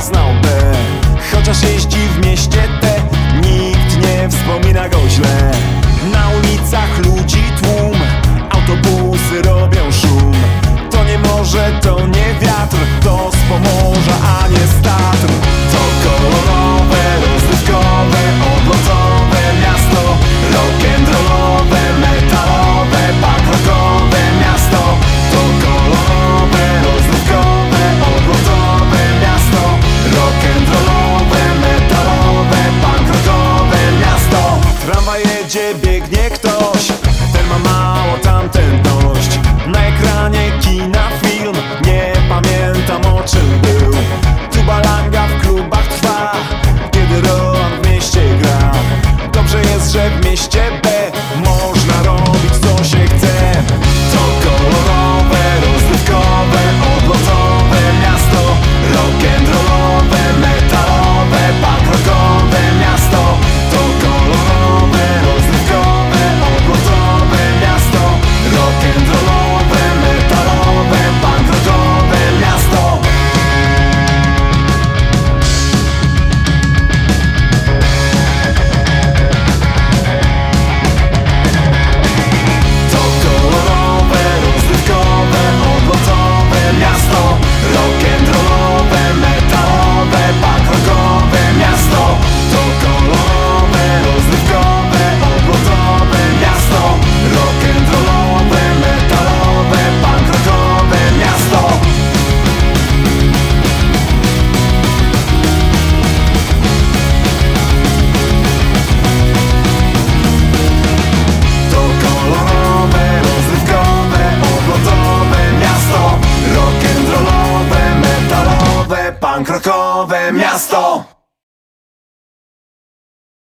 poznałby. Chociaż jeździ w mieście te, nikt nie wspomina go źle. Na ulicach ludzi tłum, autobusy robią szum. To nie morze, to nie wiatr, to z Pomorza, a nie z Tatr. To kolorowe, rozrywkowe, odlotowe miasto, rock'n'rollowe, metalowe, punk rockowe miasto. To kolorowe, rozrywkowe, odlotowe miasto, rock'n'rollowe, metalowe, punk rockowe miasto. Tramwaj jedzie, biegnie ktoś,